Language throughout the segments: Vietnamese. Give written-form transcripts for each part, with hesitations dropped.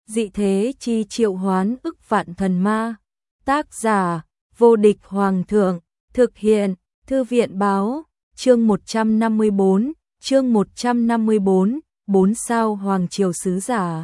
dị thế chi triệu hoán ức vạn thần ma. Tác giả, vô địch hoàng thượng, thực hiện, thư viện báo, chương 154, chương 154, 4 sao hoàng triều sứ giả.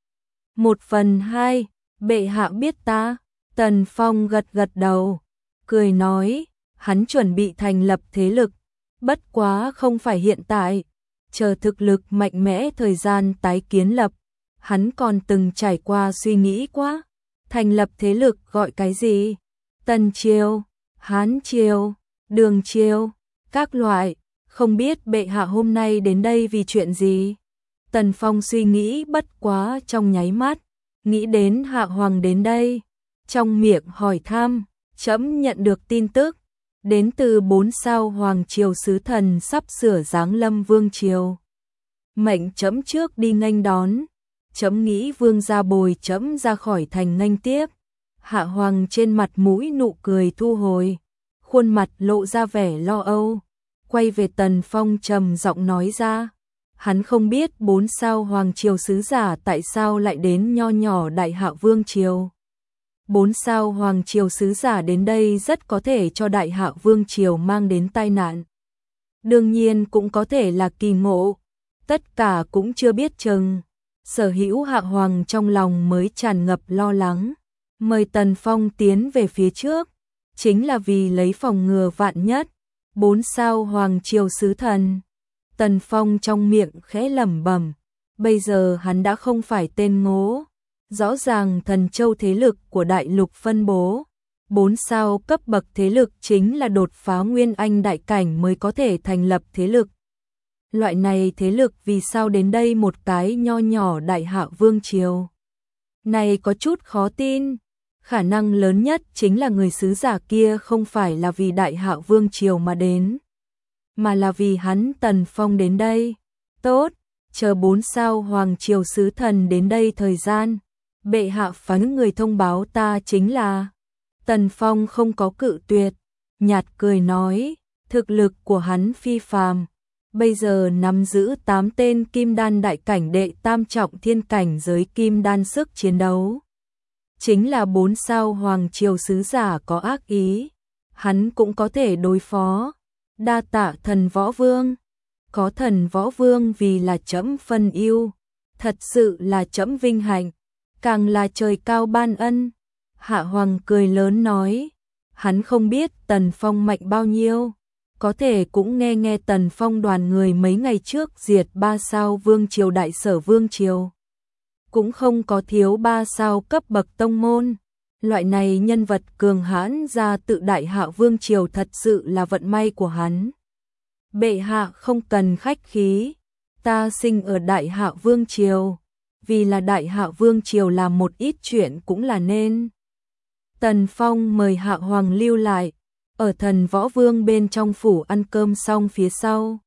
1/2, bệ hạ biết ta, Tần Phong gật gật đầu, cười nói, hắn chuẩn bị thành lập thế lực, bất quá không phải hiện tại, chờ thực lực mạnh mẽ thời gian tái kiến lập, hắn còn từng trải qua suy nghĩ quá, thành lập thế lực gọi cái gì? Tần triều, Hán triều, Đường triều, các loại, không biết bệ hạ hôm nay đến đây vì chuyện gì? Tần Phong suy nghĩ bất quá trong nháy mắt, nghĩ đến hạ hoàng đến đây, trong miệng hỏi thăm, trẫm nhận được tin tức, đến từ 4 sao hoàng triều sứ thần sắp sửa giáng lâm vương triều. Mệnh trẫm trước đi nghênh đón, trẫm nghĩ vương gia bồi trẫm ra khỏi thành nghênh tiếp. Hạ hoàng trên mặt mũi nụ cười thu hồi, khuôn mặt lộ ra vẻ lo âu, quay về Tần Phong trầm giọng nói ra, hắn không biết 4 sao hoàng triều sứ giả tại sao lại đến nho nhỏ Đại Hạ vương triều. 4 sao hoàng triều sứ giả đến đây rất có thể cho Đại Hạ vương triều mang đến tai nạn. Đương nhiên cũng có thể là kỳ ngộ, tất cả cũng chưa biết chừng. Sở hữu Hạ hoàng trong lòng mới tràn ngập lo lắng, mời Tần Phong tiến về phía trước, chính là vì lấy phòng ngừa vạn nhất. 4 sao hoàng triều sứ thần. Tần Phong trong miệng khẽ lẩm bẩm, bây giờ hắn đã không phải tên ngố. Rõ ràng thần châu thế lực của đại lục phân bố, 4 sao cấp bậc thế lực chính là đột phá nguyên anh đại cảnh mới có thể thành lập thế lực. Loại này thế lực vì sao đến đây một cái nho nhỏ Đại Hạ vương triều? Này có chút khó tin, khả năng lớn nhất chính là người sứ giả kia không phải là vì Đại Hạ vương triều mà đến, mà là vì hắn Tần Phong đến đây. Tốt, chờ 4 sao hoàng triều sứ thần đến đây thời gian, bệ hạ phái người thông báo ta chính là. Tần Phong không có cự tuyệt, nhạt cười nói, thực lực của hắn phi phàm, bây giờ nắm giữ 8 tên kim đan đại cảnh đệ tam trọng thiên cảnh giới kim đan sức chiến đấu. Chính là 4 sao hoàng triều sứ giả có ác ý, hắn cũng có thể đối phó. Đa tạ thần võ vương, có thần võ vương vì là trẫm phân ưu, thật sự là trẫm vinh hạnh, càng là trời cao ban ân. Hạ hoàng cười lớn nói, hắn không biết Tần Phong mạnh bao nhiêu, có thể cũng nghe Tần Phong đoàn người mấy ngày trước diệt 3 sao vương triều Đại Sở vương triều, cũng không có thiếu 3 sao cấp bậc tông môn. Loại này nhân vật cường hãn ra tự Đại Hạ vương triều thật sự là vận may của hắn. Bệ hạ không cần khách khí, ta sinh ở Đại Hạ vương triều, vì là Đại Hạ vương triều làm một ít chuyện cũng là nên. Tần Phong mời Hạ hoàng lưu lại, ở thần võ vương bên trong phủ ăn cơm xong phía sau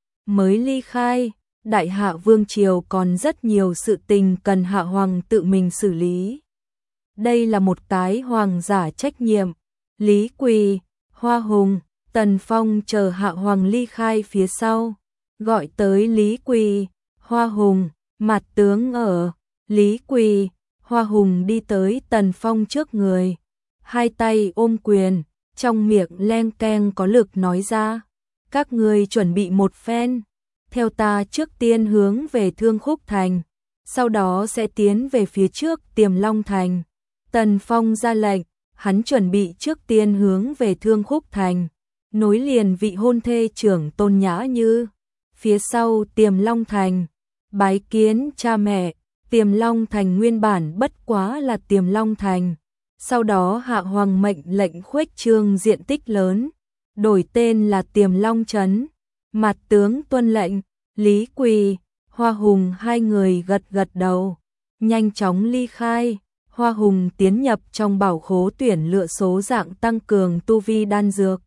mới ly khai. Đại Hạ vương triều còn rất nhiều sự tình cần Hạ hoàng tự mình xử lý. Đây là một cái hoàng giả trách nhiệm. Lý Quỳ, Hoa Hùng, Tần Phong chờ Hạ hoàng ly khai phía sau, gọi tới Lý Quỳ, Hoa Hùng, mặt tướng ở. Lý Quỳ, Hoa Hùng đi tới Tần Phong trước người, hai tay ôm quyền, trong miệng len keng có lực nói ra, các ngươi chuẩn bị một phen, theo ta trước tiên hướng về Thương Khúc Thành, sau đó sẽ tiến về phía trước Tiềm Long Thành. Tần Phong ra lệnh, hắn chuẩn bị trước tiên hướng về Thương Khúc Thành, nối liền vị hôn thê trưởng Tôn Nhã Như, phía sau Tiềm Long Thành, bái kiến cha mẹ. Tiềm Long Thành nguyên bản bất quá là Tiềm Long Thành, sau đó Hạ hoàng mệnh lệnh khuếch trương diện tích lớn, đổi tên là Tiềm Long Trấn. Mặt tướng tuân lệnh. Lý Quỳ, Hoa Hùng hai người gật gật đầu, nhanh chóng ly khai. Hoa Hùng tiến nhập trong bảo khố tuyển lựa số dạng tăng cường tu vi đan dược,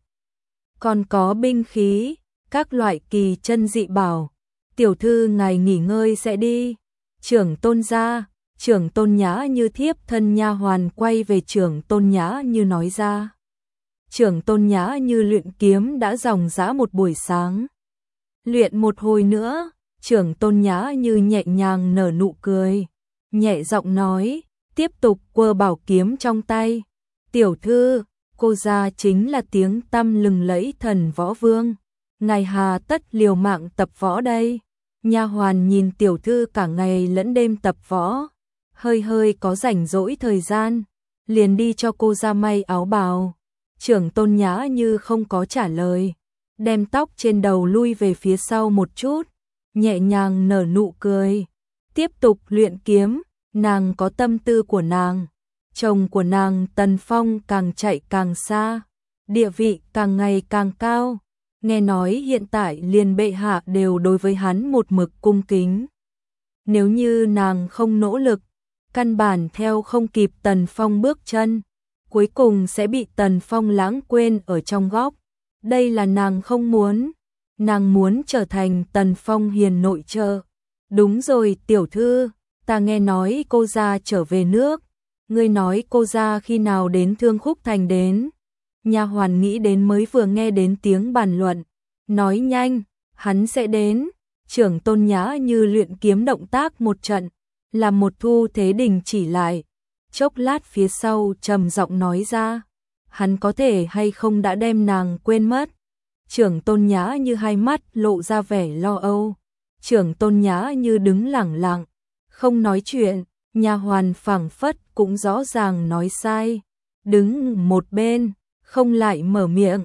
còn có binh khí, các loại kỳ chân dị bảo. Tiểu thư ngài nghỉ ngơi sẽ đi. Trưởng Tôn gia, Trưởng Tôn Nhã Như thiếp thân nha hoàn quay về Trưởng Tôn Nhã Như nói ra. Trưởng Tôn Nhã Như luyện kiếm đã dòng dã một buổi sáng. Luyện một hồi nữa, Trưởng Tôn Nhã Như nhẹ nhàng nở nụ cười. nhẹ giọng nói, tiếp tục quơ bảo kiếm trong tay. Tiểu thư, cô gia chính là tiếng tăm lừng lẫy thần võ vương. Ngài hà tất liều mạng tập võ đây. Nha hoàn nhìn tiểu thư cả ngày lẫn đêm tập võ, hơi hơi có rảnh rỗi thời gian, liền đi cho cô ra may áo bào. Trưởng Tôn Nhã Như không có trả lời, đem tóc trên đầu lui về phía sau một chút, nhẹ nhàng nở nụ cười, tiếp tục luyện kiếm. Nàng có tâm tư của nàng, chồng của nàng Tần Phong càng chạy càng xa, địa vị càng ngày càng cao. Nghe nói hiện tại liền bệ hạ đều đối với hắn một mực cung kính. Nếu như nàng không nỗ lực, căn bản theo không kịp Tần Phong bước chân, cuối cùng sẽ bị Tần Phong lãng quên ở trong góc. Đây là nàng không muốn, nàng muốn trở thành Tần Phong hiền nội trợ. Đúng rồi tiểu thư, ta nghe nói cô gia trở về nước, ngươi nói cô gia khi nào đến Thương Khúc Thành đến? Nha hoàn nghĩ đến mới vừa nghe đến tiếng bàn luận, nói nhanh, hắn sẽ đến. Trưởng Tôn Nhã Như luyện kiếm động tác một trận, làm một thu thế đình chỉ lại. Chốc lát phía sau trầm giọng nói ra, hắn có thể hay không đã đem nàng quên mất. Trưởng Tôn Nhã Như hai mắt lộ ra vẻ lo âu. Trưởng Tôn Nhã Như đứng lẳng lặng, không nói chuyện. Nha hoàn phảng phất cũng rõ ràng nói sai, đứng một bên, không lại mở miệng.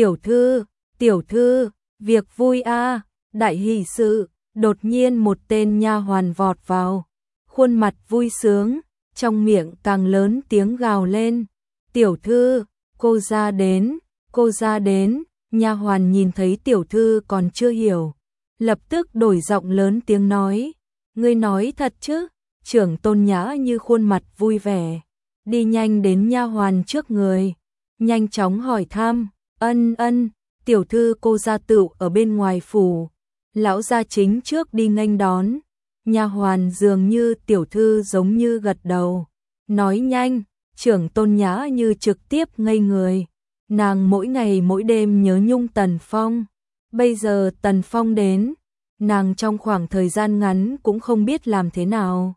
Tiểu thư, việc vui a, đại hỷ sự. Đột nhiên một tên nha hoàn vọt vào, khuôn mặt vui sướng, trong miệng càng lớn tiếng gào lên. Tiểu thư, cô ra đến, cô ra đến. Nha hoàn nhìn thấy tiểu thư còn chưa hiểu, lập tức đổi giọng lớn tiếng nói, ngươi nói thật chứ? Trưởng Tôn Nhã Như khuôn mặt vui vẻ, đi nhanh đến nha hoàn trước người, nhanh chóng hỏi thăm. Ân, tiểu thư cô gia tựu ở bên ngoài phủ, lão gia chính trước đi nghênh đón. Nha hoàn dường như tiểu thư giống như gật đầu, nói nhanh. Trưởng Tôn Nhã Như trực tiếp ngây người, nàng mỗi ngày mỗi đêm nhớ nhung Tần Phong, bây giờ Tần Phong đến, nàng trong khoảng thời gian ngắn cũng không biết làm thế nào.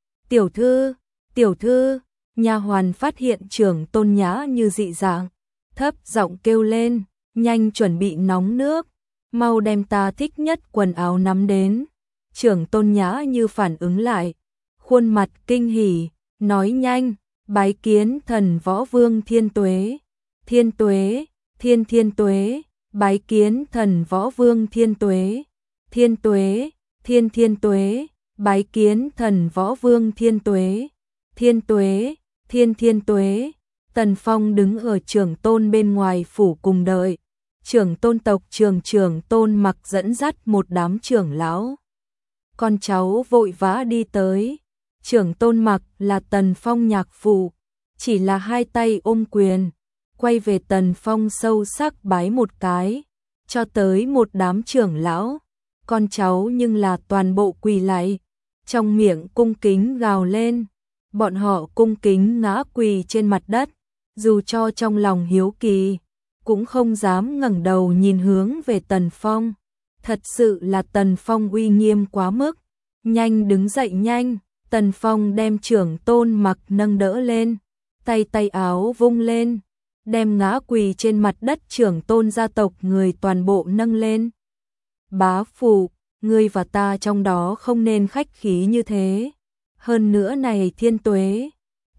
Tiểu thư, nha hoàn phát hiện Trưởng Tôn Nhã Như dị dạng, thấp giọng kêu lên, nhanh chuẩn bị nóng nước, mau đem ta thích nhất quần áo nắm đến. Trưởng Tôn Nhã Như phản ứng lại, khuôn mặt kinh hỉ, nói nhanh, bái kiến thần võ vương Thiên Tuế. Thiên Tuế, Thiên Tuế, bái kiến thần võ vương Thiên Tuế. Thiên Tuế, Thiên Tuế, bái kiến thần võ vương Thiên Tuế. Thiên Tuế, Thiên Tuế. Tần Phong đứng ở Trưởng Tôn bên ngoài phủ cùng đợi. Trưởng Tôn tộc Trưởng Tôn Mặc dẫn dắt một đám trưởng lão, con cháu vội vã đi tới. Trưởng Tôn Mặc là Tần Phong nhạc phụ, chỉ là hai tay ôm quyền, quay về Tần Phong sâu sắc bái một cái, cho tới một đám trưởng lão, con cháu nhưng là toàn bộ quỳ lạy, trong miệng cung kính gào lên. Bọn họ cung kính ngã quỳ trên mặt đất, dù cho trong lòng hiếu kỳ, cũng không dám ngẩng đầu nhìn hướng về Tần Phong. Thật sự là Tần Phong uy nghiêm quá mức. Nhanh đứng dậy nhanh. Tần Phong đem Trưởng Tôn Mặc nâng đỡ lên, tay áo vung lên, đem ngã quỳ trên mặt đất Trưởng Tôn gia tộc người toàn bộ nâng lên. Bá phụ, ngươi và ta trong đó không nên khách khí như thế. Hơn nữa này Thiên Tuế,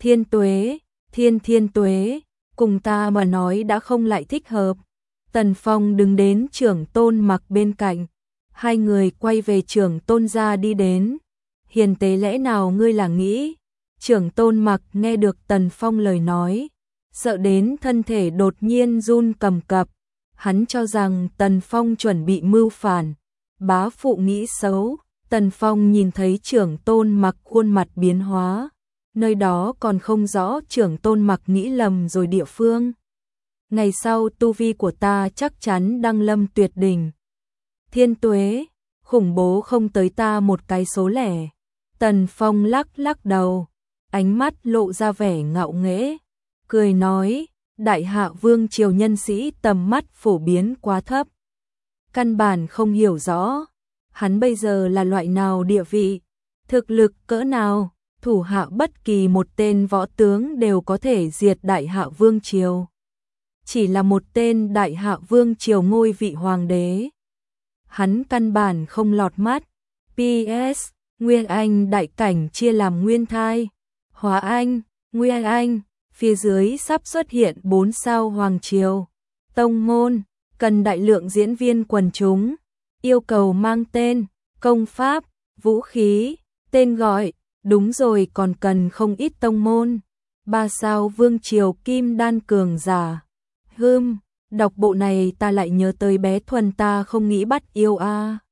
Thiên Tuế, cùng ta mà nói đã không lại thích hợp. Tần Phong đứng đến Trưởng Tôn Mặc bên cạnh, hai người quay về Trưởng Tôn gia đi đến. Hiền tế lẽ nào ngươi là nghĩ? Trưởng Tôn Mặc nghe được Tần Phong lời nói, sợ đến thân thể đột nhiên run cầm cập. Hắn cho rằng Tần Phong chuẩn bị mưu phản. Bá phụ nghĩ xấu. Tần Phong nhìn thấy Trưởng Tôn Mặc khuôn mặt biến hóa, nơi đó còn không rõ Trưởng Tôn Mặc nghĩ lầm rồi địa phương. Ngày sau tu vi của ta chắc chắn đăng lâm tuyệt đỉnh. Thiên Tuế, khủng bố không tới ta một cái số lẻ. Tần Phong lắc đầu, ánh mắt lộ ra vẻ ngạo nghễ, cười nói, đại hạ vương triều nhân sĩ tầm mắt phổ biến quá thấp, căn bản không hiểu rõ hắn bây giờ là loại nào địa vị, thực lực cỡ nào. thủ hạ bất kỳ một tên võ tướng đều có thể diệt Đại Hạ Vương Triều. Chỉ là một tên Đại Hạ Vương Triều ngôi vị hoàng đế. Hắn căn bản không lọt mắt. PS, Nguyên Anh đại cảnh chia làm Nguyên Thai, Hóa Anh, Nguyên Anh, phía dưới sắp xuất hiện 4 sao Hoàng Triều. Tông môn, cần đại lượng diễn viên quần chúng, yêu cầu mang tên, công pháp, vũ khí, tên gọi, đúng rồi còn cần không ít tông môn. 3 sao Vương Triều Kim Đan cường giả. Đọc bộ này ta lại nhớ tới bé Thuần ta không nghĩ bắt yêu a.